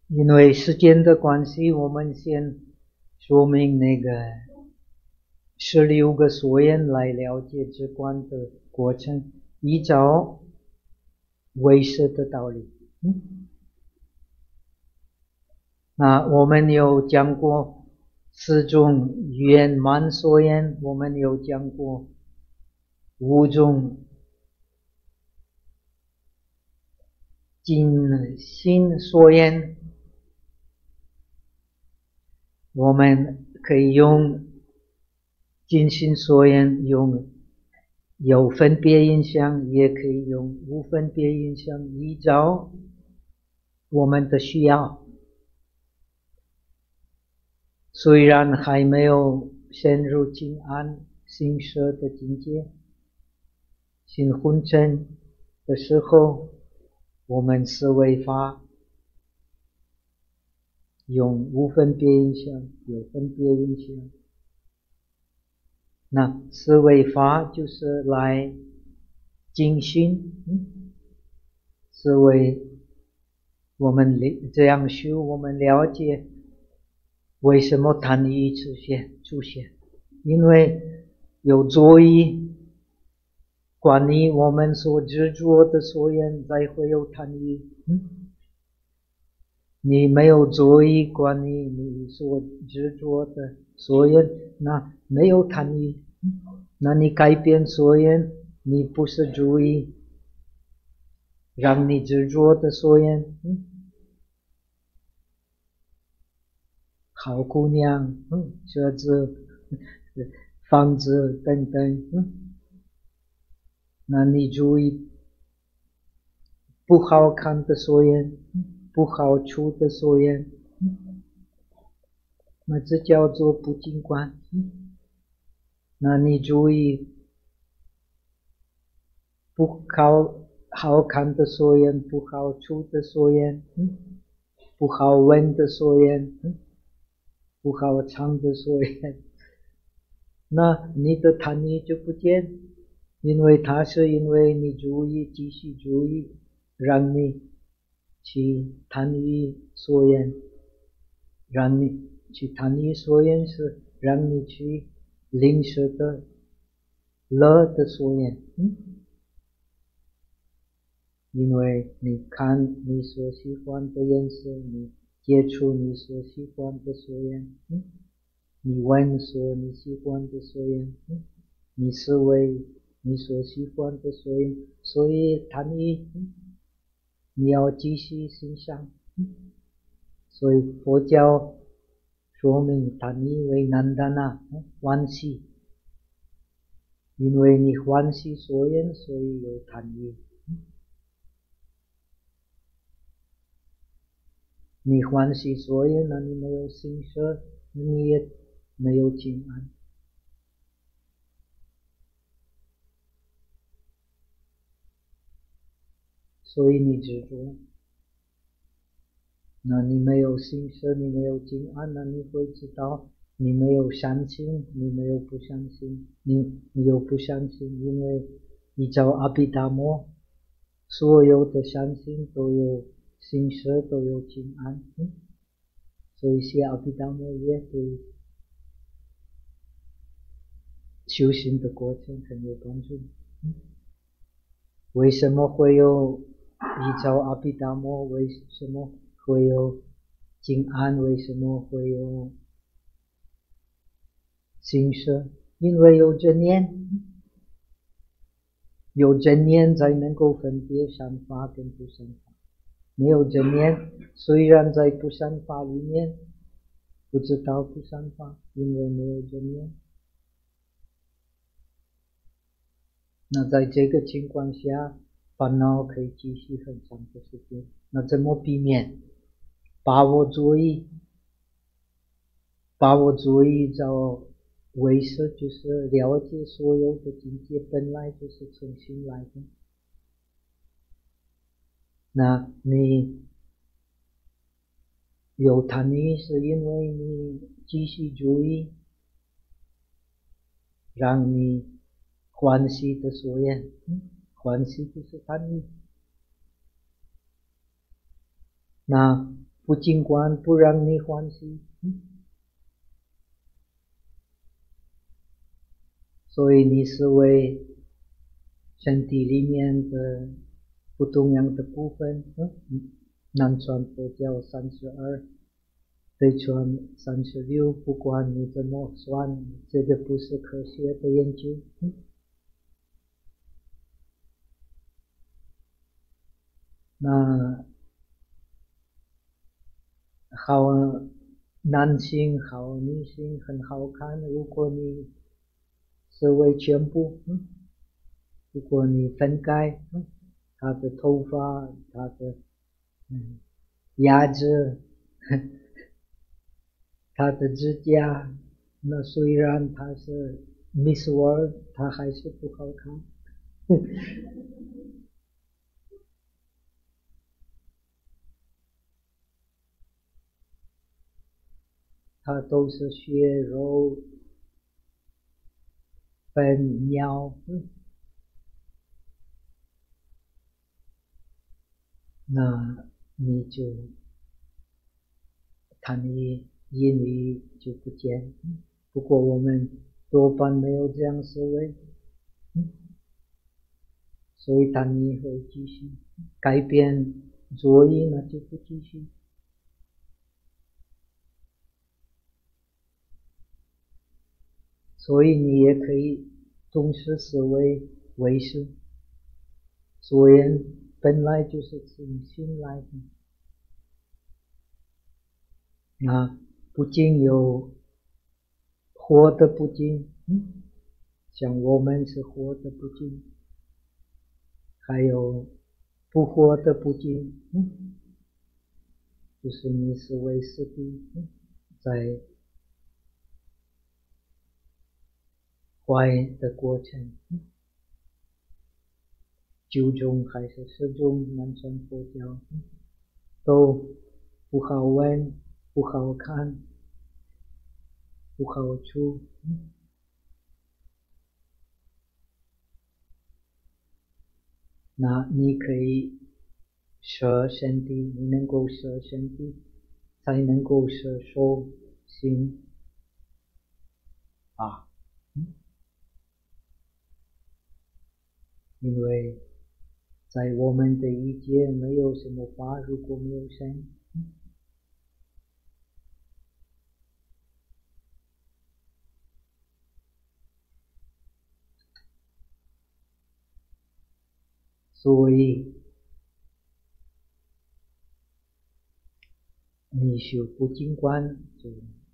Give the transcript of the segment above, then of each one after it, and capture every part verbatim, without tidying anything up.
因为时间的关系，我们先说明那个十六个所缘来了解止观的过程，依照唯识的道理。嗯，那我们有讲过四种圆满所缘，我们有讲过五种尽心所缘，我们可以用尽心所缘，用有分别印象，也可以用无分别印象，依照我们的需要。虽然还没有深入静安心舍的境界，心昏沉的时候，我们思维法用无分别印象，有分别印象。那思维法就是来精心，嗯，思维我们这样修，我们了解为什么贪欲出现出现，因为有作意关于我们所执着的所缘，才会有贪欲。嗯，你没有作意关于你所执着的所缘，那没有贪欲。那你改变所缘，你不是注意让你执着的所缘。嗯，好姑娘，嗯，车子、房子等等，嗯，那你注意不好看的所缘，不好处的所缘，嗯，那这叫做不净观。嗯，那你注意不好好看的所缘，不好处的所缘，嗯，不好闻的所缘，嗯，不好尝的所缘，那你的贪欲就不见，因为它是因为你注意继续注意，让你去贪欲所缘，让你去贪欲所缘是让你去领受的乐的所缘。嗯，因为你看你所喜欢的颜色，你接触你所喜欢的所缘，嗯，你闻所你喜欢的所缘，嗯，你思维你所喜欢的所缘，所以贪欲，嗯，你要继续欣赏。嗯，所以佛教说明贪欲为难达那，欢喜，因为你欢喜所缘，所以有贪欲。你欢喜所缘，那你没有心舍，你也没有静安。所以你执着，那你没有心舍，你没有静安，那你会知道你没有相信，你没有不相信，你你有不相信，因为依照阿毗达摩，所有的相信都有心舍，都有静安。嗯，所以写阿毗达摩也对修行的过程很有帮助。嗯，为什么会有依照阿毗达摩？为什么会有静安？为什么会有心舍？因为有正念，有正念才能够分别善法跟不善法。没有正念，虽然在不善法里面不知道不善法，因为没有正念。那在这个情况下，烦恼可以继续很长的时间。那怎么避免？把握注意，把握注意找唯识，就是了解所有的境界本来就是从心来的。那你有贪欲是因为你继续注意，让你欢喜的所缘，嗯，欢喜就是贪欲。那不尽管不让你欢喜，嗯，所以你是为身体里面的不同样的部分，嗯，南传佛教三十二，北传三十六，不管你怎么算，这个不是科学的研究，嗯，那好，男性好，女性很好看，如果你是为全部，嗯，如果你分开，嗯，他的头发，他的嗯牙齿，他的指甲，那虽然他是 Miss World， 他还是不好看。他都是血肉粪尿，嗯，那你就他你言语就不见，嗯，不过我们多半没有这样思维，嗯，所以他你会继续改变作业，那就不继续。所以你也可以同时思维为师，所言本来就是从心来的，啊，不仅有活的不净，嗯，像我们是活的不净，还有不活的不净，嗯，就是你是为师地，嗯，在坏的过程，嗯，九种还是十种南传佛教，嗯，都不好闻，不好看，不好处，嗯，那你可以舍身体，你能够舍身体，才能够舍受心啊，嗯，因为在我们的一界没有什么法，如果没有身，嗯，所以你修不净观就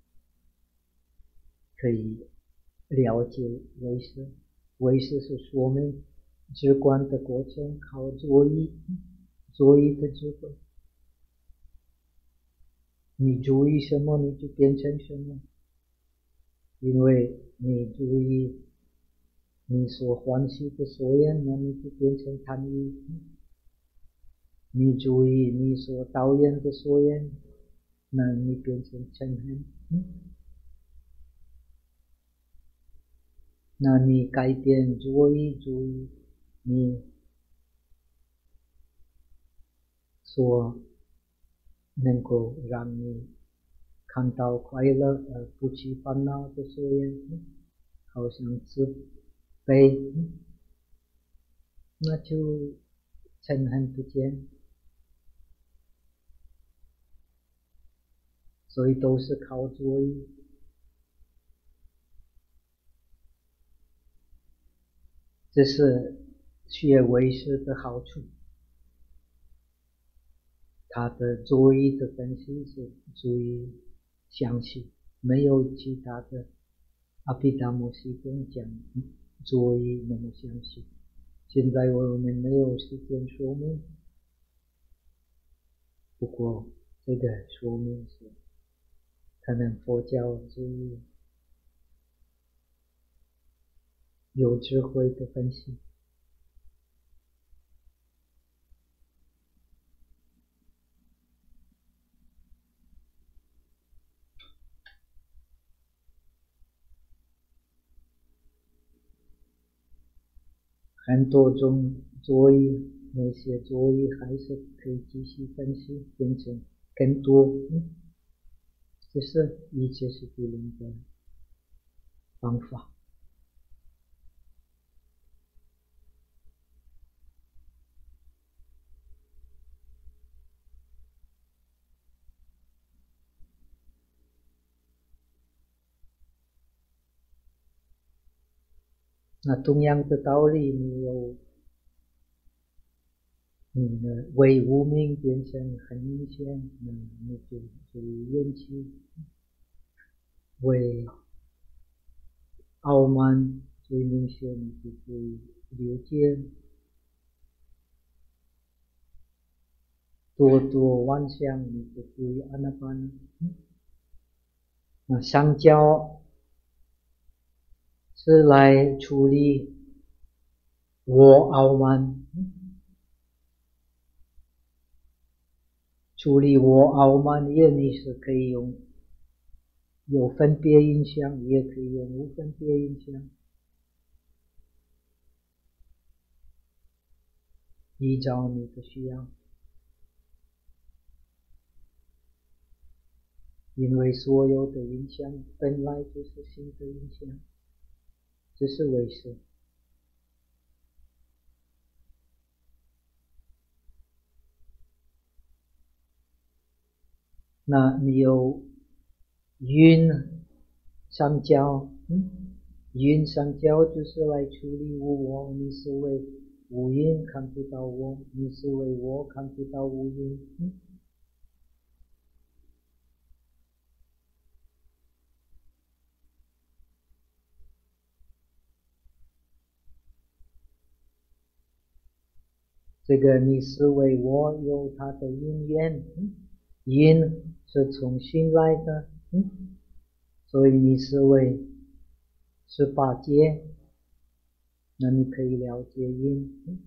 可以了解唯识，唯识是说明直观的过程，靠作意，作意的智慧，你注意什么你就变成什么，因为你注意你所欢喜的所缘，那你就变成贪欲，你注意你所讨厌的所缘，那你变成嗔恨，嗯，那你改变注意注意你所能够让你看到快乐而不起烦恼的所缘，好像慈悲，那就嗔恨不见，所以都是靠作意。这是学唯识的好处，他的作意的分析是注意详细，没有其他的阿毗达摩系统讲作意那么详细。现在我们没有时间说明，不过这个说明是可能佛教注意有智慧的分析。很多种作意，那些作意还是可以继续分析变成更多，嗯，这是一切是对人的方法。那同样的道理，你有你的为无明变成很明显，那你就属于怨气；为傲慢最明显，你就属于流见；多多妄想，你就属于阿那巴那。那相交是来处理我傲慢，处理我傲慢业，你是可以用有分别影响，也可以用无分别影响，依照你的需要。因为所有的影响本来就是心的影响，这是为什？那你有云上交，嗯，云上交就是来处理无我，你是为无云看不到我，你是为我看不到无云，嗯，这个你是为我有它的因缘，嗯，因是从心来的，嗯，所以你是为十八界，那你可以了解因，嗯，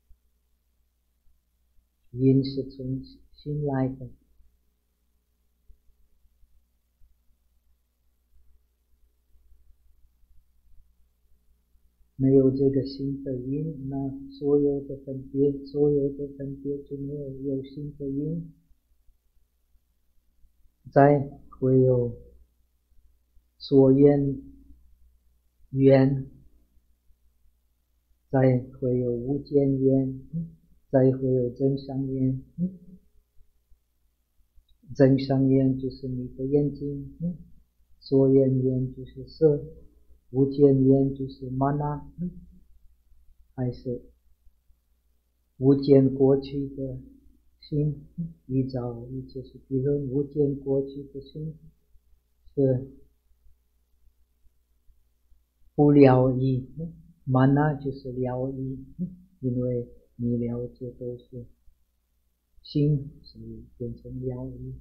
因是从心来的。没有这个心的因，那所有的分别，所有的分别就没有有心的因，再会有所缘缘，再会有无间缘，再会有增上缘。增上缘就是你的眼睛，所缘缘就是色，无间缘就是玛那，还是无间过去的心，依照一切是比如无间过去的心是不了义，玛那就是了义，因为你了解都是心，所以变成了义。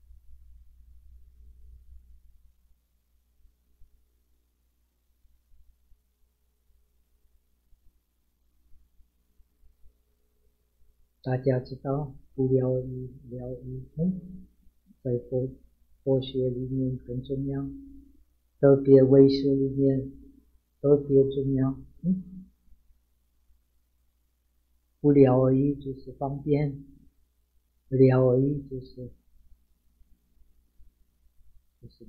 大家知道不了义了义，在佛佛学里面很重要，特别唯识里面特别重要。不了义就是方便，了义就是就是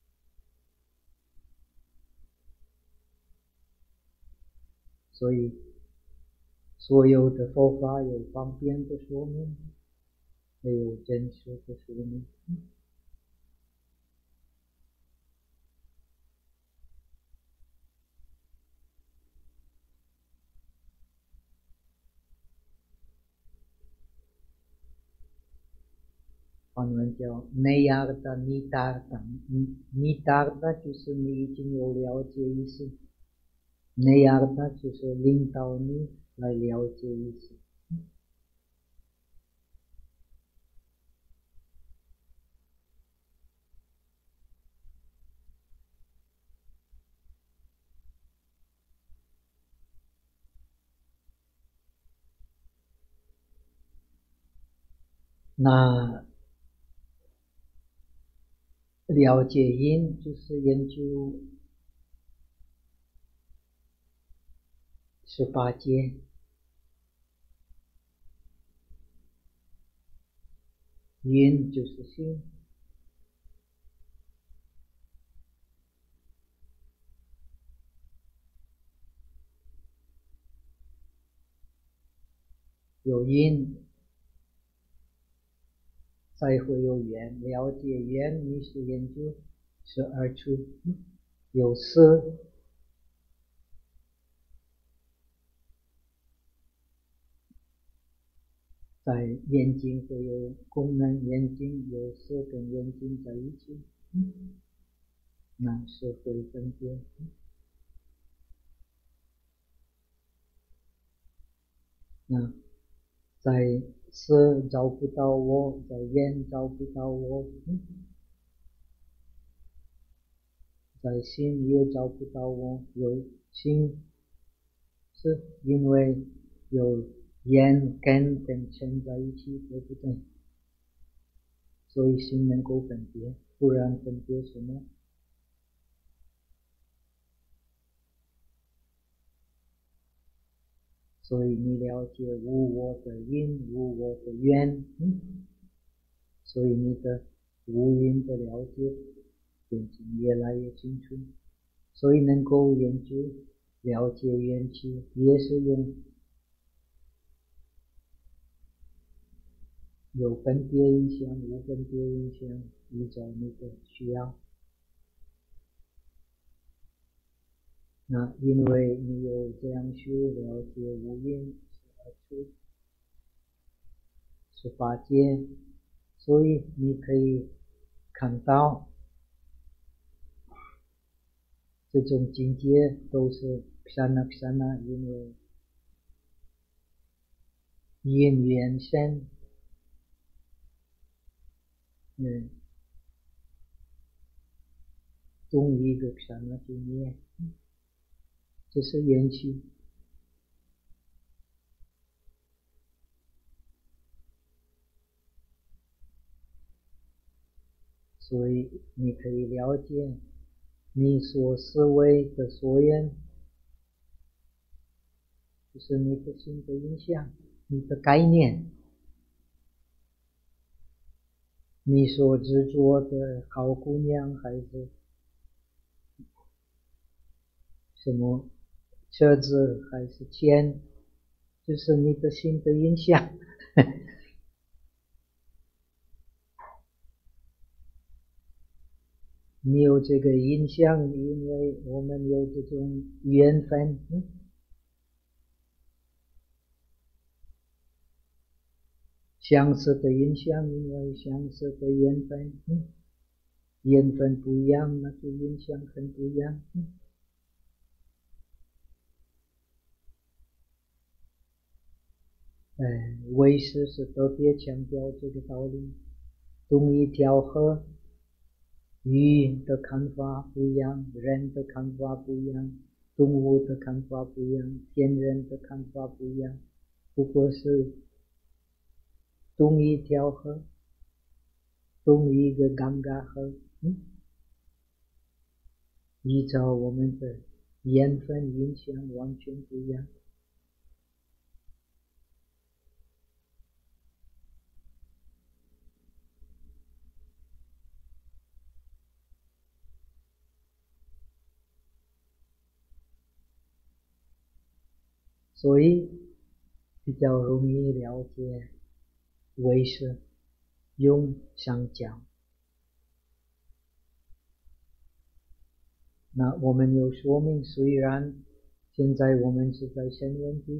所以所有的佛法有方便的说明，没有真实的说明。梵文叫内亚的尼达的，尼达的就是你已经有了解意思，内亚的就是领导你来了解意思。那了解因就是研究十八界， 因就是心，有因才会有缘，了解缘你是研究是而出，有事在眼睛会有功能，眼睛有事跟眼睛在一起，那是会分别。那在色找不到我，在眼找不到我，在心也找不到我。有心是因为有眼根跟尘在一起，对不对？所以心能够分别，不然分别什么？所以你了解无我的因，无我的缘，嗯，所以你的无因的了解变成越来越清楚，所以能够研究了解缘起，也是用有分别影响，无分别影响，依照你的需要。那因为你有这样修了解无因而出是法界，所以你可以看到这种境界都是ksana ksana，因为因缘生，嗯，动一个ksana就灭，这是缘起。所以你可以了解你所思维的所言，就是你的心的影响，你的概念，你所执着的好姑娘还是什么车子还是钱，就是你的心的影响。你有这个影响，因为我们有这种缘分，嗯，相似的影响，因为相似的缘分，嗯，缘分不一样，那就影响很不一样，嗯。哎，唯识是特别强调这个道理。同一条河，鱼的看法不一样，人的看法不一样，动物的看法不一样，天人的看法不一样，不过是同一条河，同一个刚嘎河，嗯，依照我们的缘分影响完全不一样。所以比较容易了解唯识用上讲。那我们有说明，虽然现在我们是在申问题，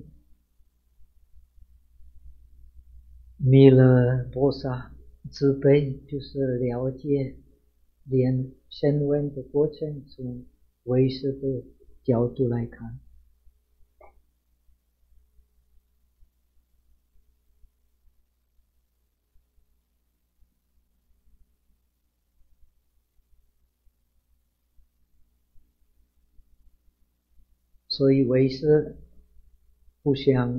弥勒菩萨慈悲就是了解连申问的过程，从唯识的角度来看，所以唯识不像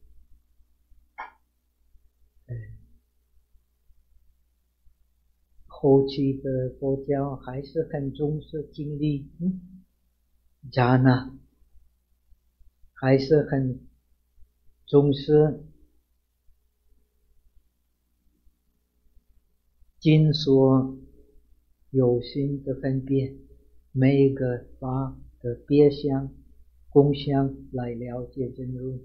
后期的佛教还是很重视经历，嗯，迦那还是很重视今所有心的分别，每一个法的别相、共相来了解真如。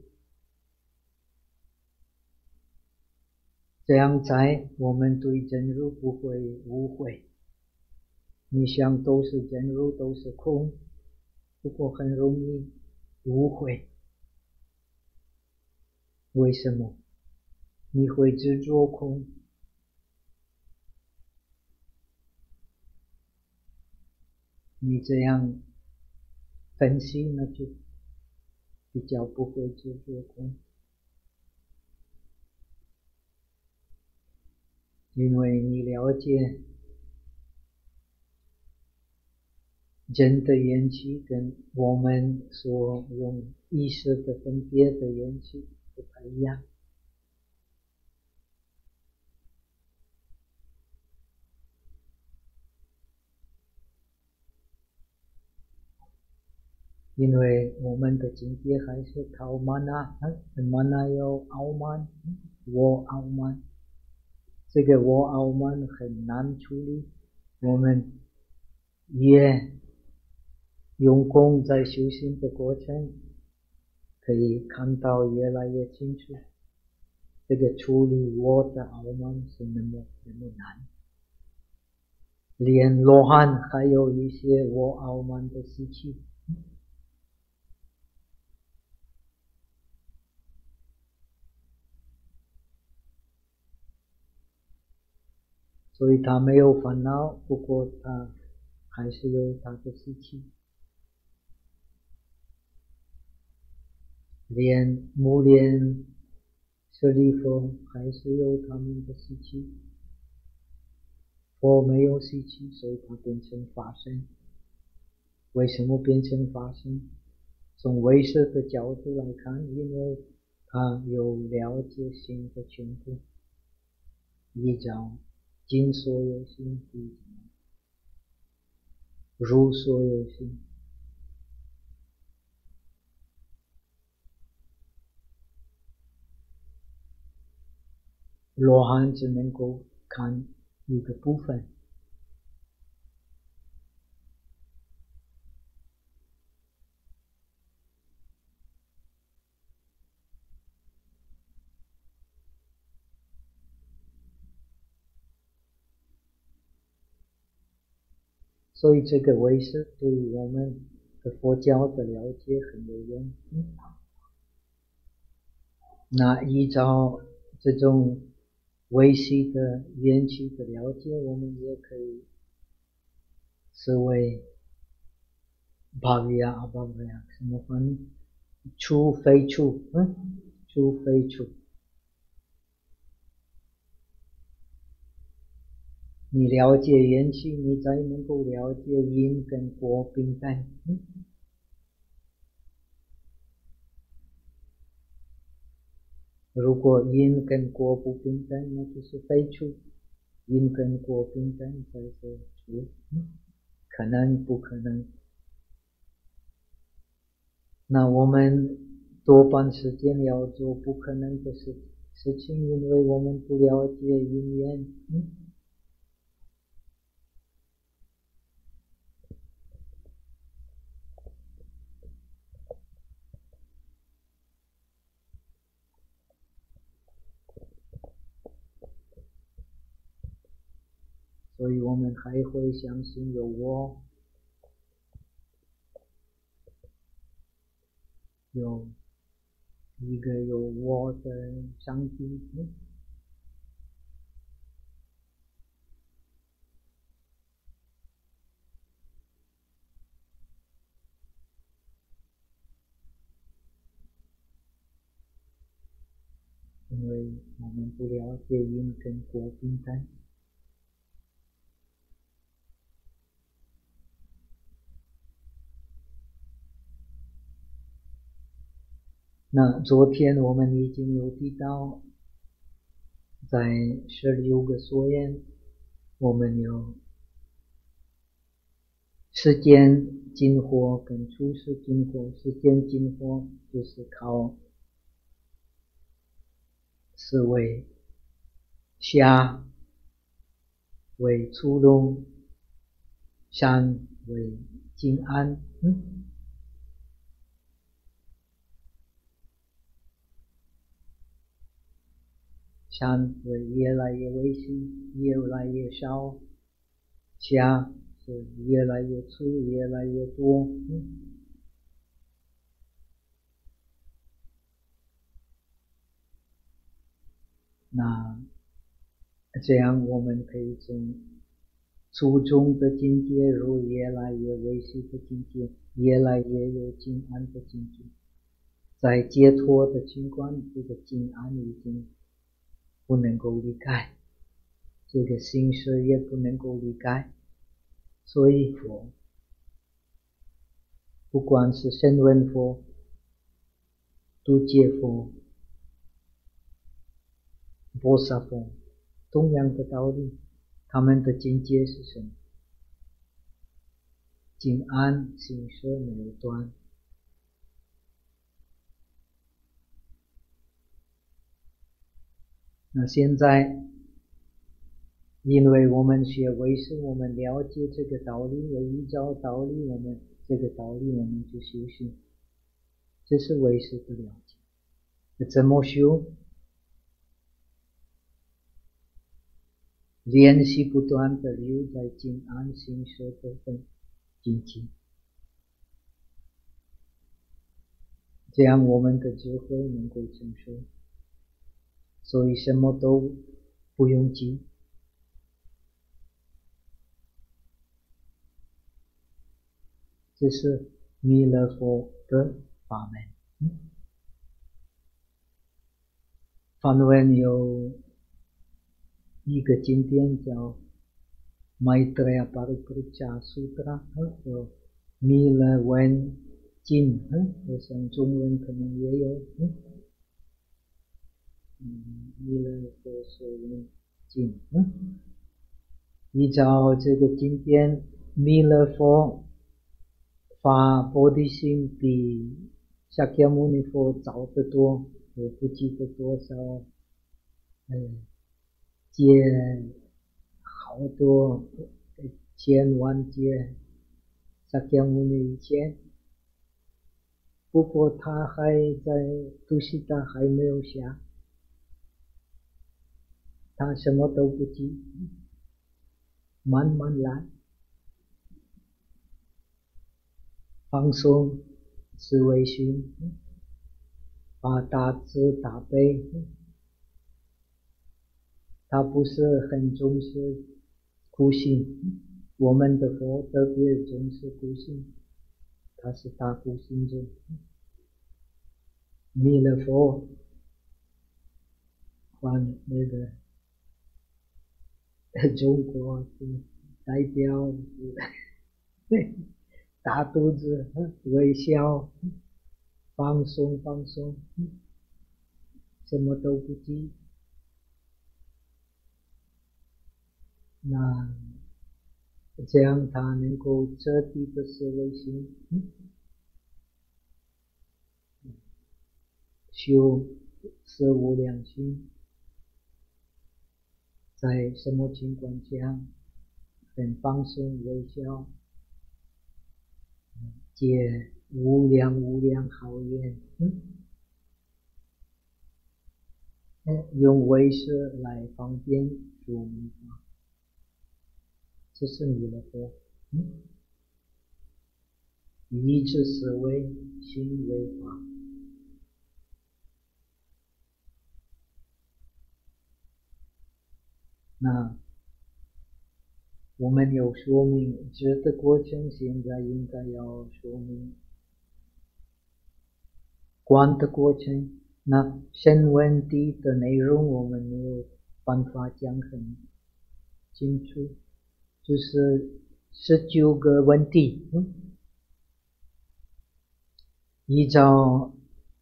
这样在我们对真如不会误会。你想都是真如，都是空，不过很容易误会。为什么？你会执着空，你这样分析那就比较不会执着空，因为你了解人的缘起跟我们所用意识的分别的缘起不太一样。因为我们的境界还是靠慢啊，慢啊有傲慢，我傲慢，这个我傲慢很难处理。我们越用功在修行的过程，可以看到越来越清楚，这个处理我的傲慢是那么那么难。连罗汉还有一些我傲慢的习气。所以他没有烦恼，不过他还是有他的习气。连木莲、舍利弗还是有他们的习气。佛没有习气，所以他变成法身。为什么变成法身？从唯识的角度来看，因为他有了解心的全部，依照今所有心，依照如所有心。罗汉只能够看一个部分。所以这个唯识对我们的佛教的了解很有用。那依照这种唯识的缘起的了解，我们也可以视为巴维亚阿巴维亚什么分处非处，嗯，处非处。你了解缘起，你才能够了解因跟果平等。嗯，如果因跟果不平等，那就是非处；因跟果平等才是处。嗯，可能不可能？那我们多半时间要做不可能的事事情，因为我们不了解因缘。嗯，所以我们还会相信有我，有一个有我的上帝。嗯，因为我们不了解因跟果平等。那昨天我们已经有提到，在十六个所缘，我们有世间金火跟出世金火。世间金火就是靠思维下为出龙，山为静安。嗯，山会越来越微细，越来越少，下是越来越粗，越来越多。嗯，那这样我们可以从初中的境界入越来越微细的境界，越来越有静安的境界。在解脱的情况，这个静安已经不能够离开，这个心识也不能够离开。所以佛，不管是声闻佛、度界佛、菩萨佛，同样的道理，他们的境界是什么？静安，心识没有断。那现在因为我们学唯识，我们了解这个道理，也依照道理，我们这个道理我们就修行，这是唯识的了解。那怎么修？练习不断的留在静安心识的境界，这样我们的智慧能够成熟。所以什么都不用急，这是弥勒佛的法门。嗯，梵文有一个经典叫 Maitreya Paripuricha Sutra， 有弥勒文经，我想中文可能也有。嗯嗯，弥勒佛说文经。嗯，依照这个经典，弥勒佛发菩提心比萨迦牟尼佛早得多，我不记得多少，嗯，劫好多千万劫萨迦牟尼以前，不过他还在杜西达还没有下，他什么都不急，慢慢来，放松思维心，把大慈大悲，他不是很重视苦行，我们的佛特别重视苦行，他是大苦行者。弥勒佛换那个中国是代表是大肚子微笑，放松放松，什么都不急。那这样他能够彻底的思维心，修四无量心，在什么情况下很放松微笑，结无量无量好缘，用唯识来方便说明法，这是弥勒佛。嗯，一直思维心为法。那我们有说明知的过程，现在应该要说明观的过程。那声闻地的内容我们没有办法讲很清楚，就是十九个问题。嗯，依照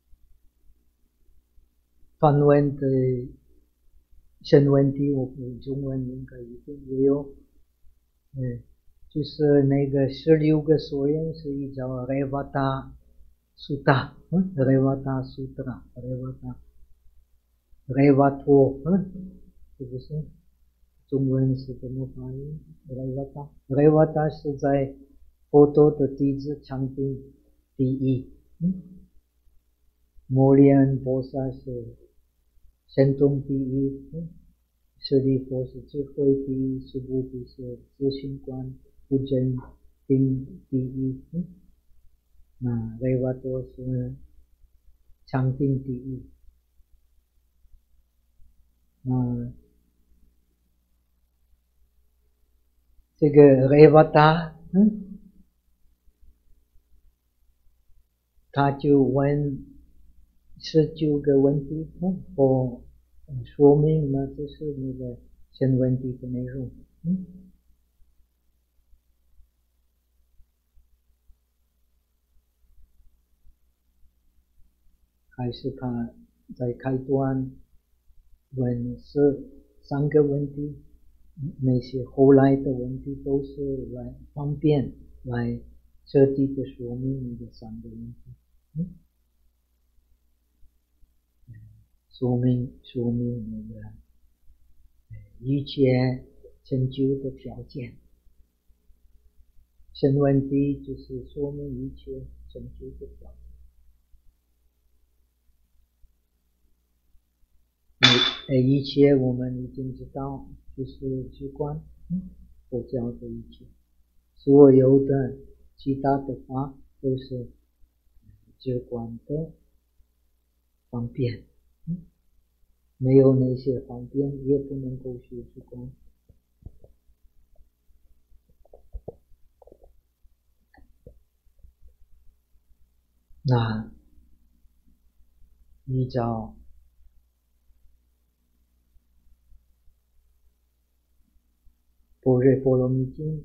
梵文的声闻地，我们中文应该一定也有。嗯，就是那个十六个所言是依照 Revata Sutta， 嗯 Revata Sutra Revata Revato， 嗯，是不是中文是怎么发音？雷瓦达，雷瓦达是在佛陀的弟子禅定第一，嗯，摩利安菩萨是神通第一，嗯，舍利弗是智慧第一，苏菩提是自信观不真定第一，嗯，那雷瓦多是禅定第一，那这个雷瓦达，嗯，他就问十九个问题，嗯，我说明了这是那个新问题的内容，嗯，还是他在开端问是三个问题，那些后来的问题都是来方便来彻底的说明那个三个问题，嗯，说明说明那个一切成就的条件。新问题就是说明一切成就的条件。一切我们已经知道，就是直观，嗯，佛教的一切，所有的其他的法都是直观的方便，嗯，没有那些方便也不能够学直观。那依照般若波罗蜜经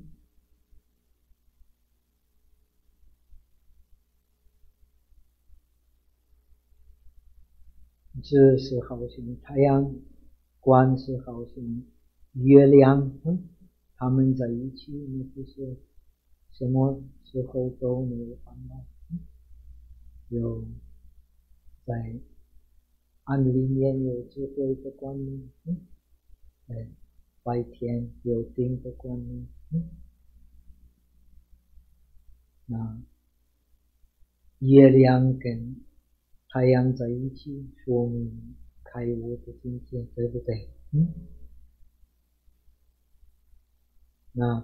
这是好像太阳光是好像月亮，嗯，他们在一起，那就是什么时候都没有烦恼，嗯，有在暗里面有智慧的观念，嗯，哎，白天有定的观念，嗯，那月亮跟太阳在一起，说明开悟的境界，对不对？嗯，那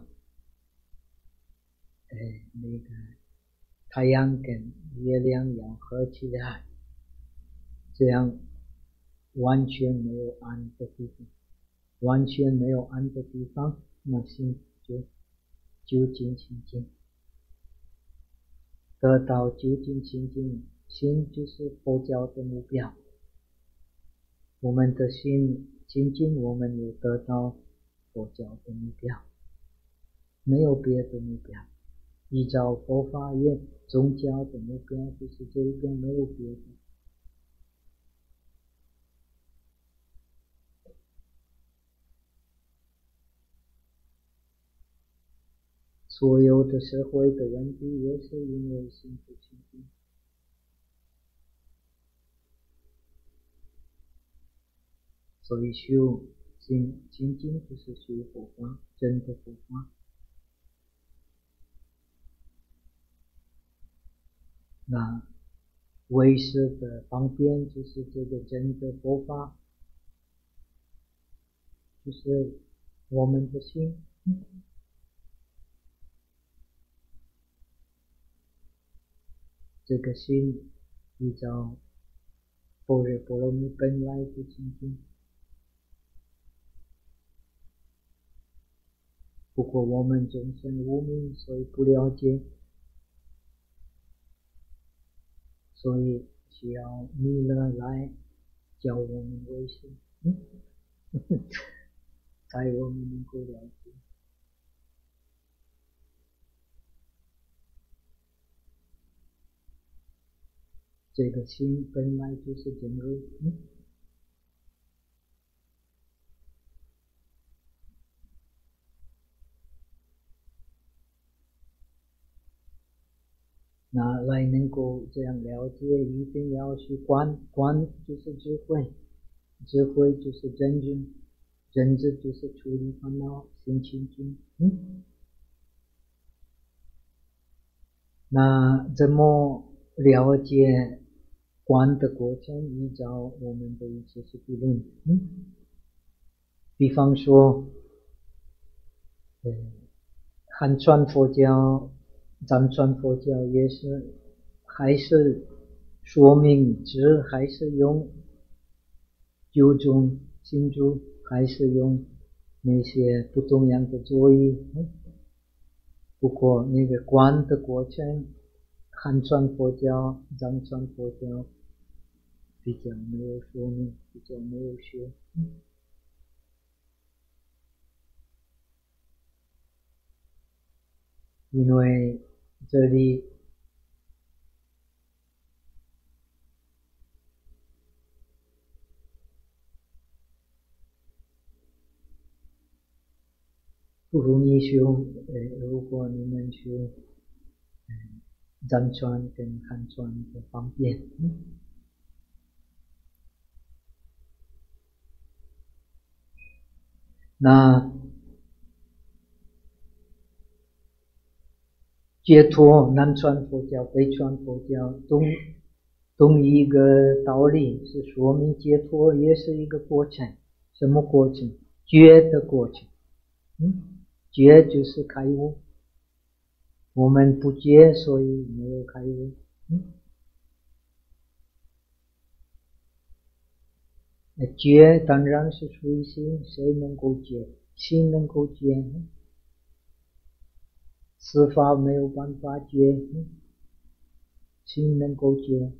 哎那个太阳跟月亮要合起来，这样完全没有暗的地方，完全没有暗的地方，那心就究竟清净，得到究竟清净，心就是佛教的目标。我们的心清净，我们也得到佛教的目标，没有别的目标。依照佛法业宗教的目标就是这一个，没有别的。所有的社会的问题也是因为心不清净。所以修心清净就是修佛法，真的佛法。那唯识的方便就是这个真的佛法，就是我们的心，嗯，这个心依照般若波罗蜜本来的清净。不过我们众生无明，所以不了解，所以需要弥勒来教我们为师，嗯，才我们能够了解。这个心本来就是真如，嗯，那来能够这样了解，一定要去观，观就是智慧，智慧就是真正， 政治就是处理烦恼，心清净。嗯，那怎么了解观的过程？依照我们的一些是理论。嗯，比方说，呃，汉传佛教、藏传佛教也是，还是说明只还是用九种心珠，还是用那些不同样的作意。不过那个观的过程，汉传佛教、藏传佛教比较没有说明，比较没有学。因为这里不容易修。呃，如果你们修呃藏传跟汉传的方便。嗯，那解脱，南传佛教、北传佛教同同一个道理，是说明解脱也是一个过程。什么过程？觉的过程。嗯，觉就是开悟。我们不觉，所以没有开悟。嗯，觉当然是属于心，谁能够觉？心能够觉。四法没有办法觉，心能够觉。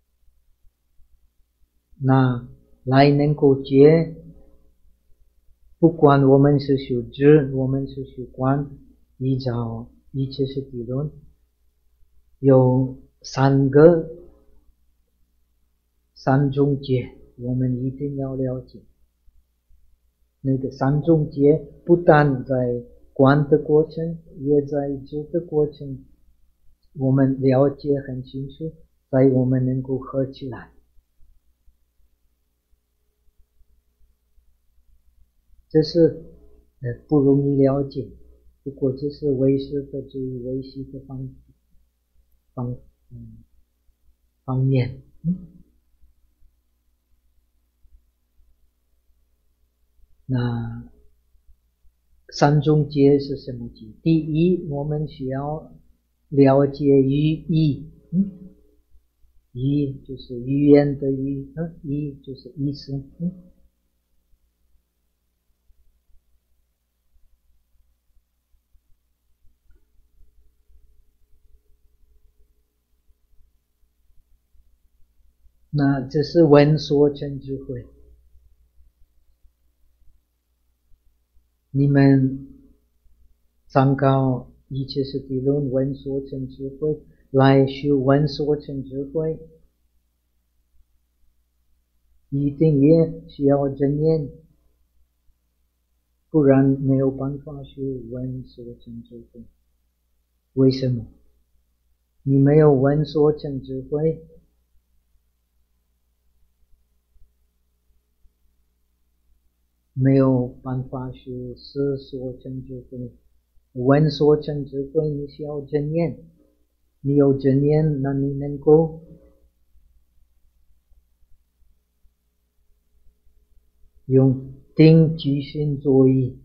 那来能够觉，不管我们是修知，我们是修观，依照一切是理论，有三个三种觉，我们一定要了解。那个三种觉不但在观的过程，也在知的过程，我们了解很清楚，所以我们能够合起来。这是呃不容易了解，不过这是唯识的注意唯识的方方嗯方面。嗯，那三种觉是什么觉？第一，我们需要了解语义。嗯，语就是语言的语，嗯，义就是意思。嗯，那这是闻所成智慧。你们参考一切是理论闻所成智慧，来修闻所成智慧，一定也需要正念，不然没有办法修闻所成智慧。为什么？你没有闻所成智慧，没有办法修识所成智慧。闻所成智慧，你需要正念，你有正念，那你能够用定举心作意。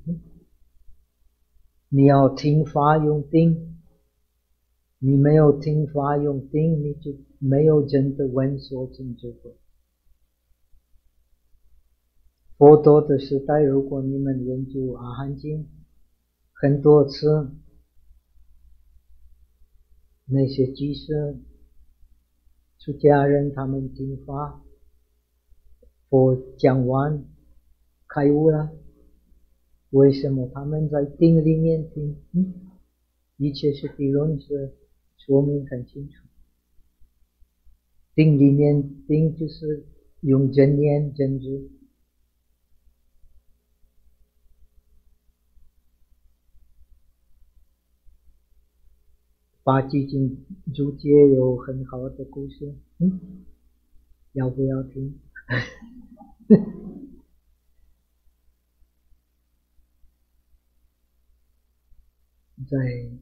你要听法用定，你没有听法用定，你就没有真的闻所成智慧。佛陀的时代，如果你们研究阿含经，很多次那些居士出家人他们听法，佛讲完开悟了。为什么？他们在定里面听，嗯，一切是理论是说明很清楚。定里面定就是用正念正知。八句经注解有很好的故事，嗯，要不要听？ 在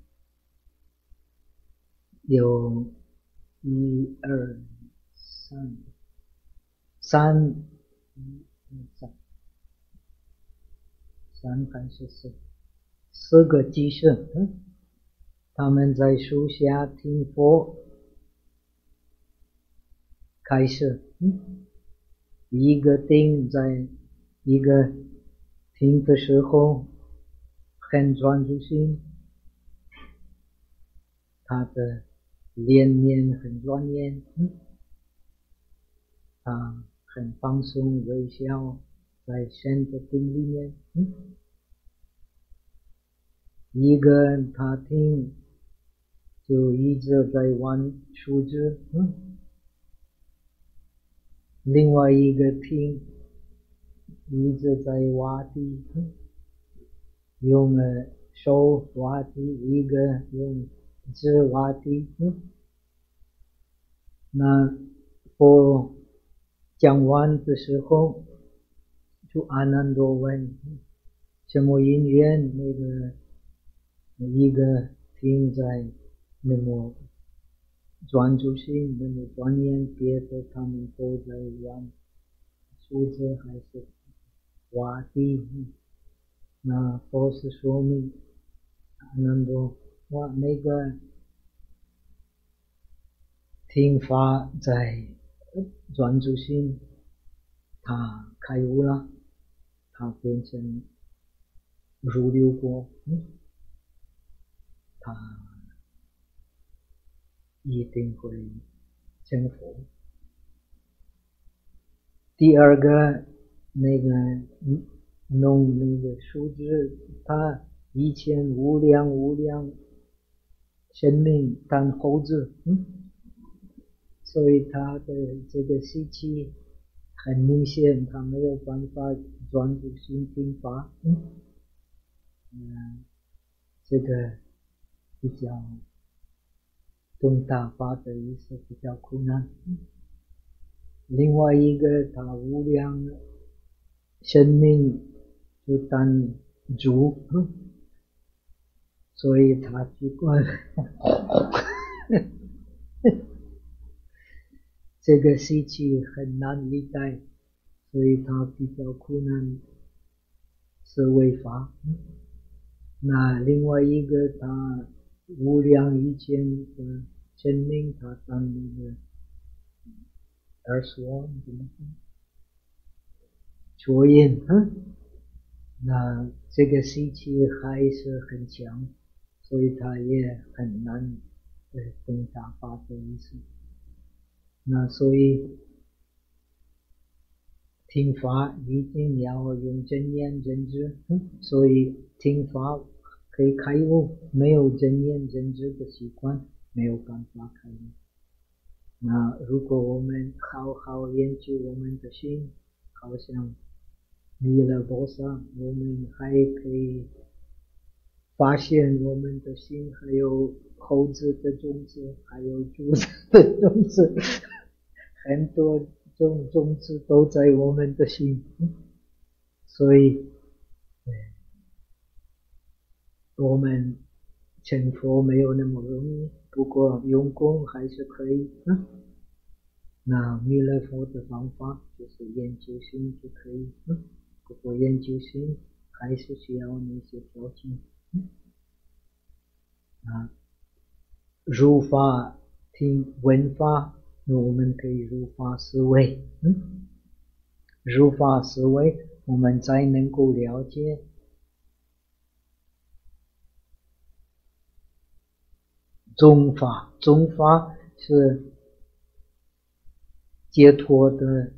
有一二三三三三还是四四个居士，嗯，他们在树下听佛开示，嗯，一个定在一个听的时候很专注心，他的脸面很庄严，嗯，他很放松微笑，在深的定里面，嗯，一个他听就一直在玩树枝，嗯，另外一个听一直在挖地，嗯，用了手挖地，一个用指挖地，嗯，那佛讲完的时候，就阿难多问什么因缘，那个一个听在那么专注心，那么专研，别的他们都在玩树枝还是挖地，那佛是说明阿难多，哇，那个听法在专注心，他开悟了，他变成如流果，嗯，他一定会成佛。第二个那个弄那个树枝，他以前无量无量生命当猴子，嗯，所以他的这个习气很明显，他没有办法专注心听法，嗯，嗯，这个比较懂大法的意思比较困难。另外一个他无量生命就当主，嗯，所以他习惯这个习气很难理解，所以他比较困难是违法。那另外一个他无量以前的生命，他当那个二十万怎么说卓印，嗯，那这个习气还是很强，所以他也很难懂大法的意思。那所以听法一定要用正念正知，嗯，所以听法可以开悟，没有正念正知的习惯，没有办法开悟。那如果我们好好研究我们的心，好像弥勒菩萨，我们还可以发现我们的心还有猴子的种子，还有猪子的种子，很多种种子都在我们的心，所以我们成佛没有那么容易，不过用功还是可以。嗯，那弥勒佛的方法就是研究心就可以，嗯，不过研究心还是需要那些条件。嗯，啊，如法听闻法，我们可以如法思维，嗯，如法思维，我们才能够了解宗法。宗法是解脱的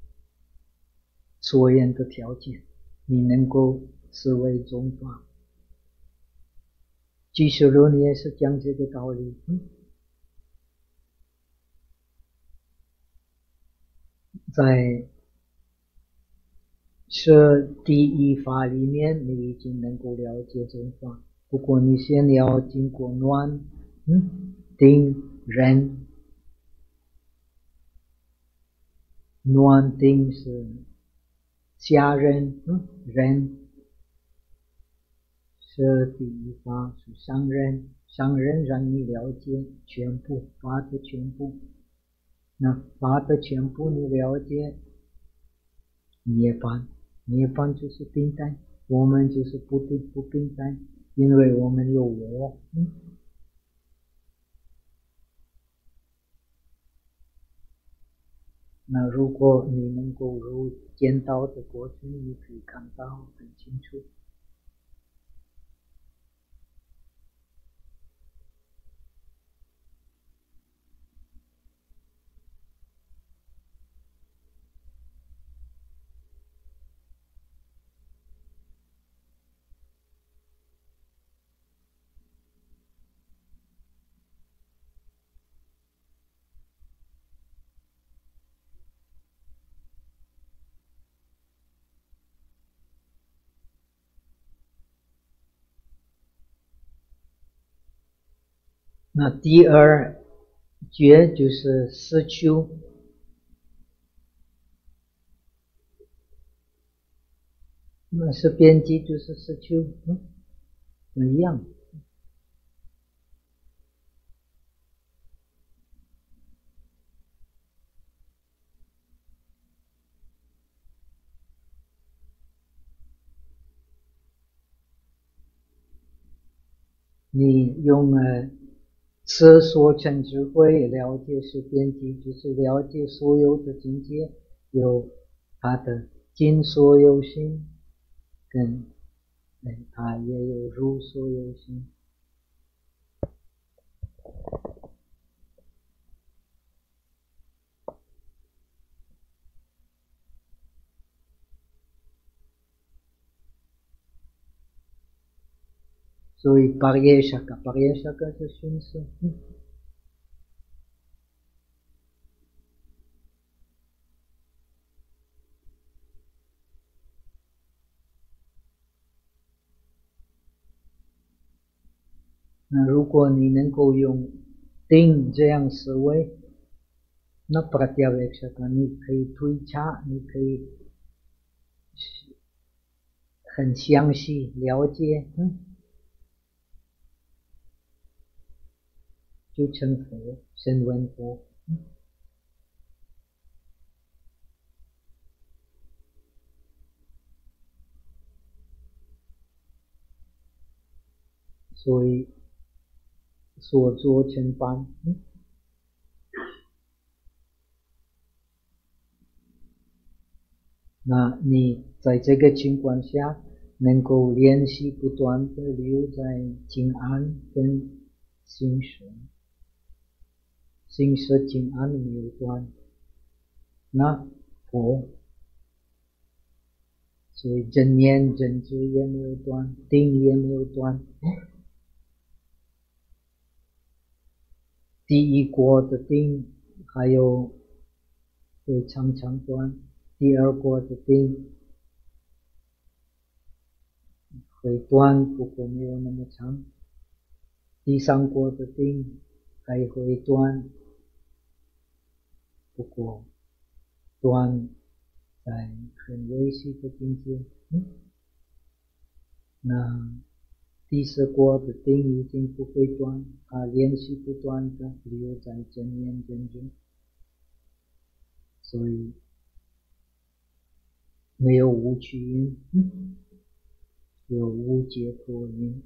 所缘的条件，你能够思维宗法。居士论也是讲这个道理，嗯，在这第一法里面，你已经能够了解宗法。不过你先要经过暖、嗯、定、忍。暖定是下忍，嗯，忍这第一法是上人，上人让你了解全部法的全部，那法的全部你了解涅槃，涅槃就是平淡，我们就是不定不平淡，因为我们有我。嗯那如果你能够入见到的过程，你可以看到很清楚。那第二觉就是失去，那是边际就是失去，嗯，一样。你用呃思所成智慧了解是边际，就是了解所有的境界有它的尽所有性，跟它也有入所有性。所以巴耶沙卡，巴耶沙卡是熏色。嗯那如果你能够用定这样思维，那巴蒂维沙卡你可以推查，你可以很详细了解，嗯，就成佛，声闻佛。嗯所以所作成办。嗯那你在这个情况下能够练习不断的留在静安跟心识，心识静安没有断，那佛，所以真念真知也没有断，定也没有断。第一国的定还有会常常断，第二国的定会断，不过没有那么长，第三国的定还会断，不过断在很微细的境界。嗯，那第四国的定已经不会断，它连续不断的留在真念真知，所以没有无趣因，嗯，有无解脱因。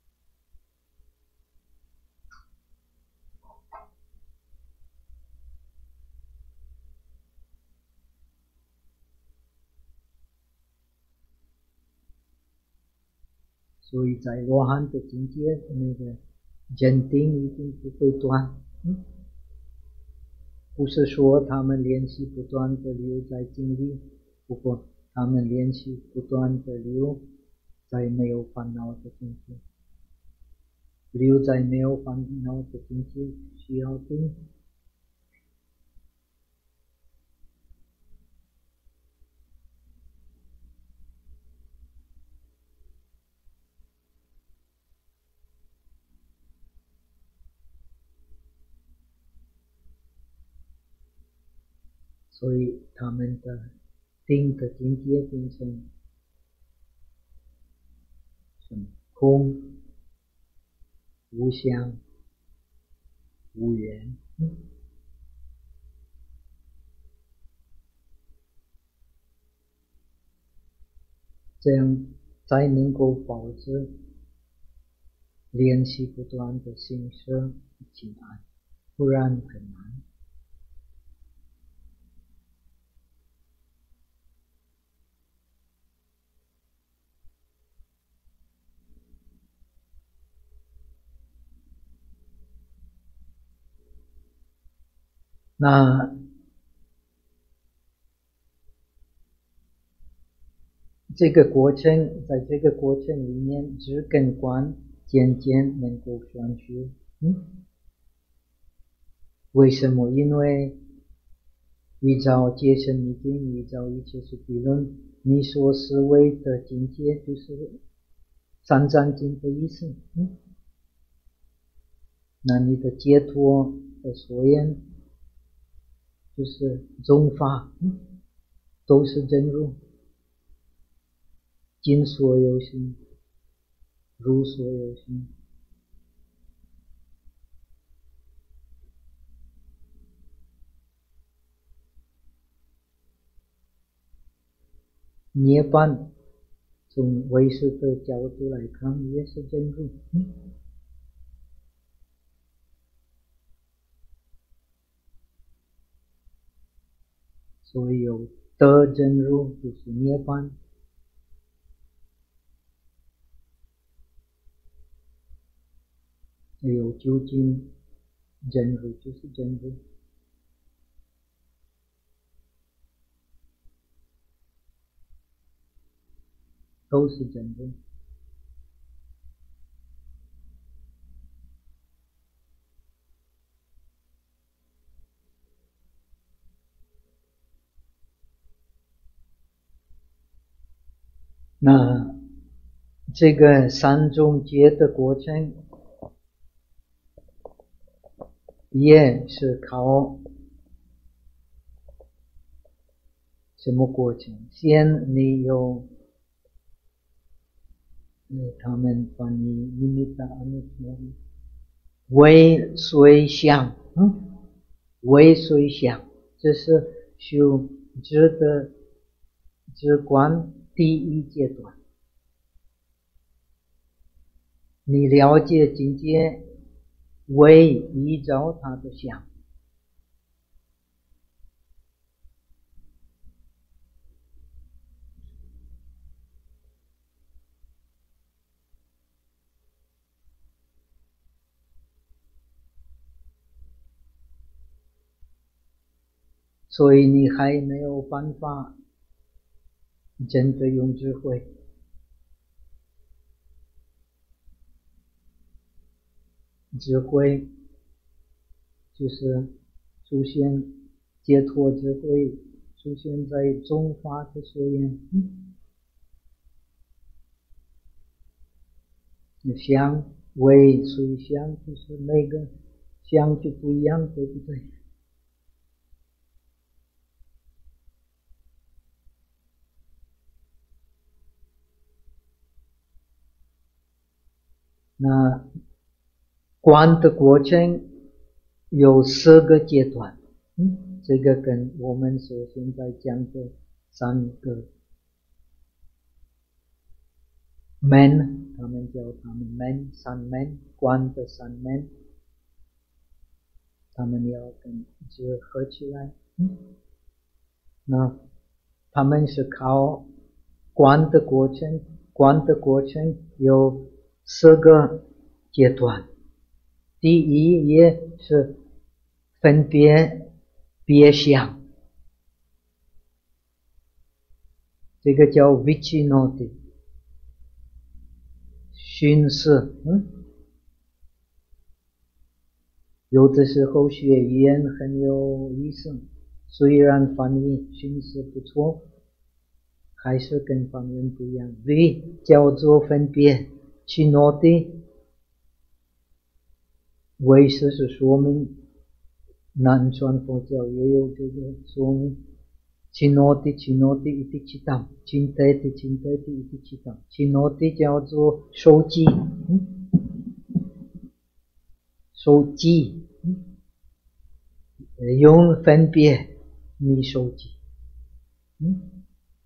所以在罗汉的境界，那个真定已经不会断。嗯，不是说他们连续不断的留在境里，不过他们连续不断的留在没有烦恼的境界，留在没有烦恼的境界需要定。所以他们的定的境界变成什么空、无相、无缘。嗯，这样才能够保持练习不断的心摄静安，不然很难。那这个过程，在这个过程里面，知跟观渐渐能够相续。嗯，为什么？因为依照戒身密经，依照一切是理论，你所思维的境界就是三藏经的意思。嗯，那你的解脱的所言就是宗法。嗯，都是真如，尽所有心，如所有心。涅槃从唯识的角度来看也是真如。嗯，所以有得真如就是涅槃，有究竟真如就是真如，都是真如。那这个三种戒的过程也是靠什么过程？先你有嗯，他们翻译尼密达阿密陀为随想。嗯，为随想，这是修知的知观第一阶段。你了解境界，为依照他的想。所以你还没有办法真的用智慧。智慧就是出现解脱智慧，出现在宗法的所言。嗯，相为随相，就是每个相就不一样，对不对？那观的过程有四个阶段。嗯，这个跟我们所现在讲的三个门，他们叫他们门，三门，观的三门，他们要跟结合起来。嗯，那他们是靠观的过程，观的过程有四个阶段。第一也是分别别相，这个叫 vichinoti 熏视。嗯，有的时候学语言很有意思，虽然翻译熏视不错，还是跟方言不一样。V 叫做分别 ，chinoti 唯识是说明，南传佛教也有这个说明。 Chinoti chinoti iti chitam, chinteti chinteti iti chitam. Chinoti 叫做收集，嗯，收集，嗯，用分别你收集，嗯，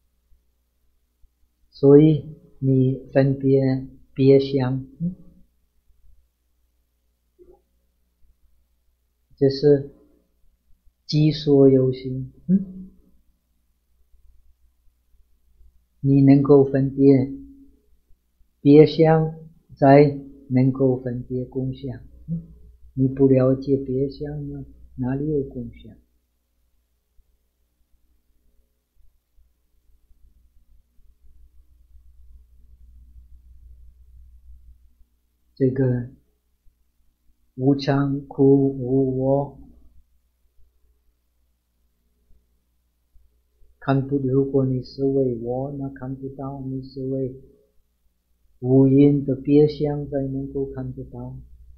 所以你分别别相，嗯，这是即所有性，嗯。你能够分别别相，才能够分别共相。你不了解别相呢，哪里有共相？这个无常苦无我，看不，如果你是为我，那看不到；你是为无因的别相，才能够看得到。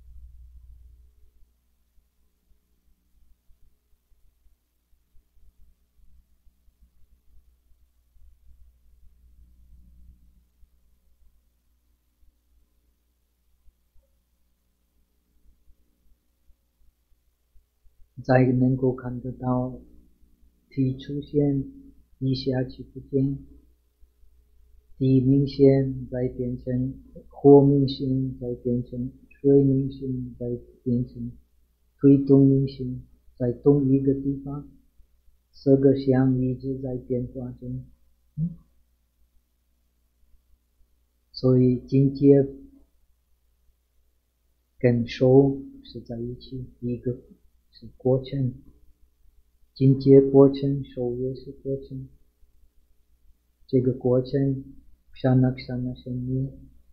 才能够看得到体出现，一下去不见，地明显再变成火明显，再变成水明显，再变成推动明显，在同一个地方，四个相一直在变化中，嗯，所以境界跟受是在一起，一个是过程，境界过程，受也是过程，这个过程क्षण क्षण生灭，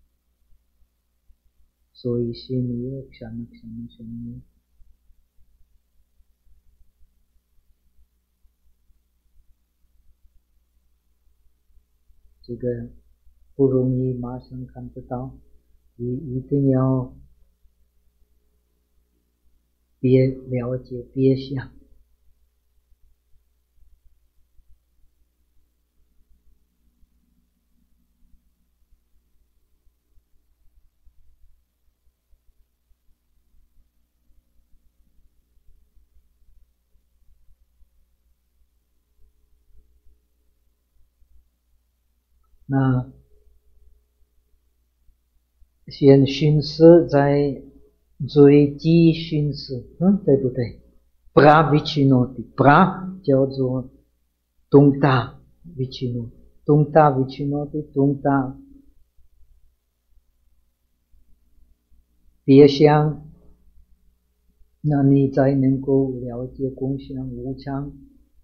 所以心也क्षण क्षण生灭。这个不容易马上看得到，你一定要别了解别想。那先寻思，再追击寻思，嗯，对不对 ？Pra vichinoti，pra 叫做东大 vichinoti，东大 vichinoti，东大别相，那你才能够了解共相无常。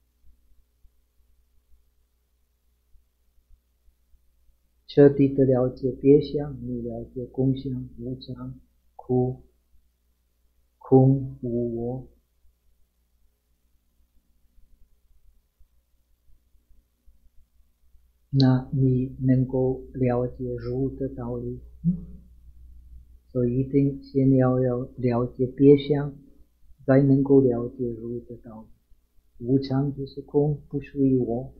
彻底的了解别相，你了解共相无常、苦、空无我，那你能够了解如的道理。所以一定先要要了解别相，才能够了解如的道理。无常就是空，不属于我。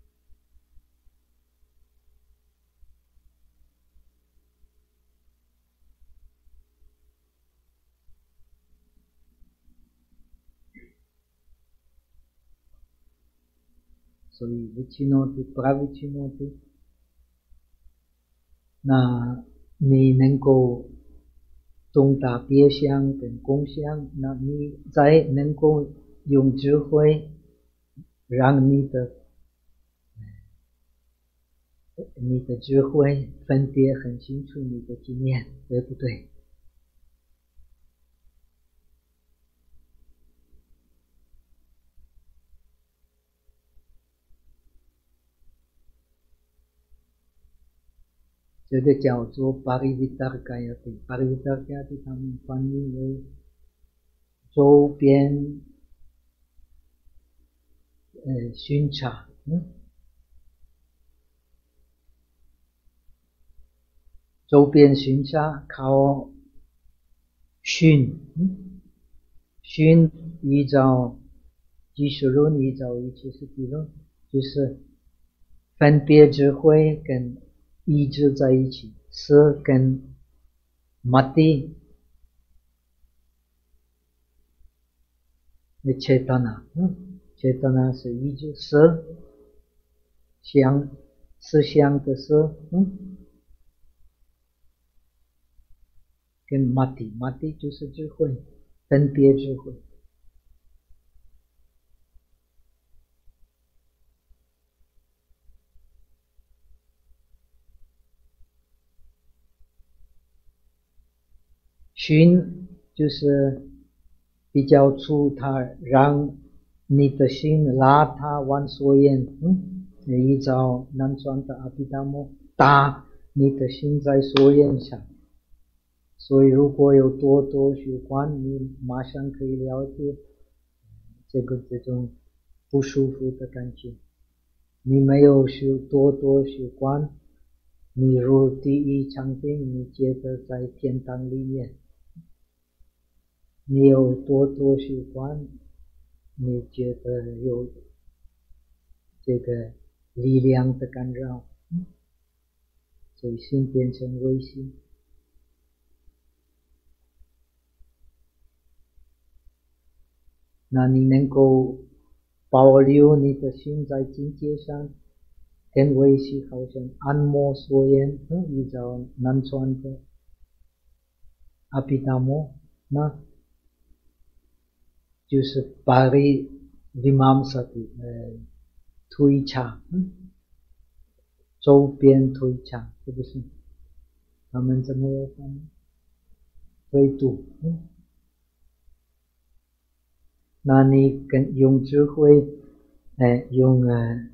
所以vichinoti pravichinoti，那你能够懂得别相跟共相，那你才能够用智慧让你的你的智慧分别很清楚你的经验，对不对？这个叫做 parivitarkayati，parivitarkayati 他们翻译为周边呃巡查，嗯，周边巡查靠巡，嗯，巡依照几十轮，依照一七十几轮， 就是分别智慧跟意志在一起，色跟mati cetana，嗯 cetana 是意志，色想思想的色，嗯，跟 mati mati 就是智慧，分别智慧。熏就是比较粗，它让你的心拉它往所愿，嗯，依照南传的阿毗达摩，打你的心在所愿上。所以如果有多多习惯，你马上可以了解这个这种不舒服的感觉。你没有修多多习惯，你入第一禅定，你觉得在天堂里面。你有多多习惯，你觉得有这个力量的干扰，所以心变成微心。那你能够保留你的心在境界上，跟微心好像按摩所言，依照南传的阿毗达摩，那就是巴利Vimamsa的呃推墙，嗯，周边推墙，是不是？他们怎么翻？推度，嗯，那你跟用智慧，哎，用呃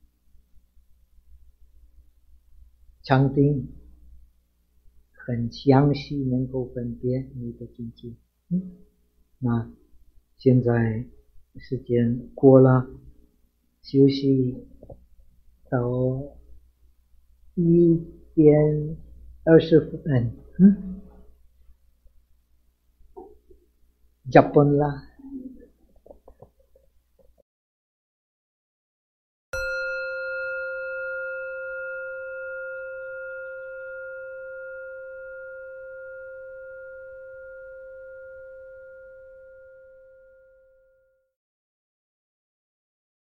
禅定，很详细能够分辨你的境界，嗯，那现在时间过了，休息到一点二十分，嗯，日本啦。